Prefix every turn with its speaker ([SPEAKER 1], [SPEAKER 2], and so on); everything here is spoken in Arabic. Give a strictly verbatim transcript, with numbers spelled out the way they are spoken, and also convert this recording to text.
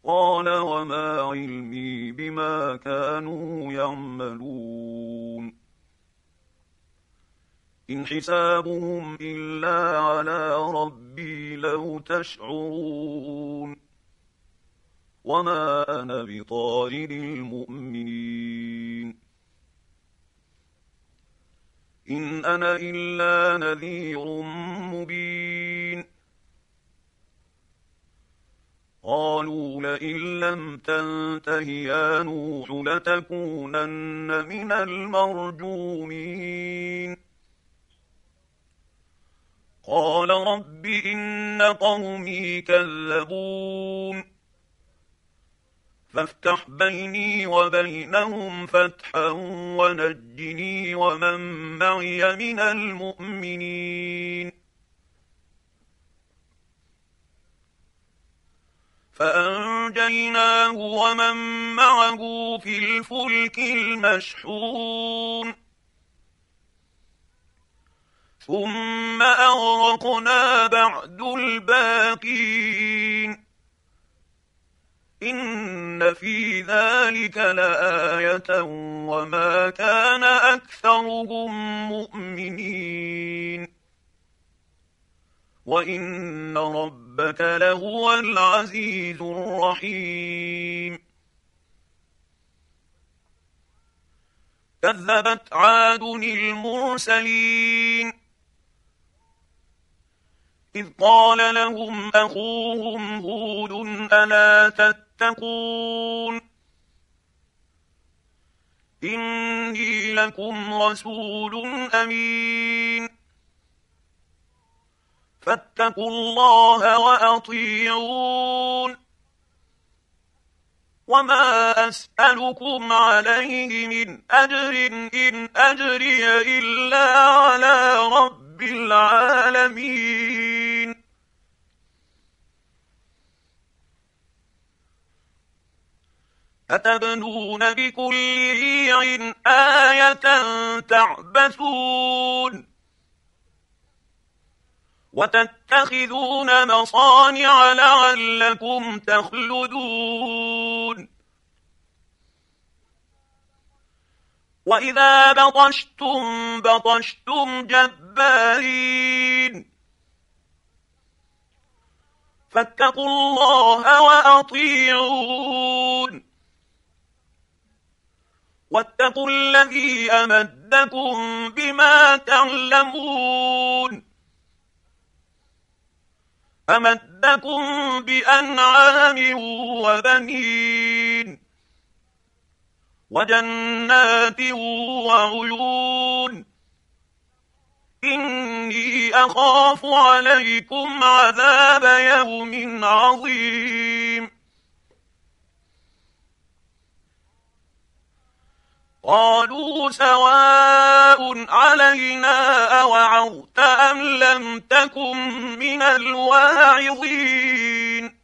[SPEAKER 1] قال وما علمي بما كانوا يعملون إن حسابهم إلا على ربي لو تشعرون وما أنا بطارد المؤمنين إن أنا إلا نذير مبين قالوا لئن لم تنته يا نوح لتكونن من المرجومين قال رب إن قومي كذبون فافتح بيني وبينهم فتحا ونجني ومن معي من المؤمنين فأنجيناه ومن معه في الفلك المشحون ثم أغرقنا بعد الباقين إن في ذلك لآية وما كان أكثرهم مؤمنين وإن ربك لهو العزيز الرحيم كذبت عاد المرسلين إذ قال لهم أخوهم هود ألا تتقون إني لكم رسول أمين فاتقوا الله وأطيعون وما أسألكم عليه من أجر إن أجري إلا على رب العالمين أتبنون بكل ريع آية تعبثون وتتخذون مصانع لعلكم تخلدون وإذا بطشتم بطشتم جبارين فاتقوا الله وأطيعون واتقوا الذي أمدكم بما تعلمون أمدكم بأنعام وبنين وجنات وعيون إني أخاف عليكم عذاب يوم عظيم قالوا سواء علينا أوعظت أم لم تكن من الواعظين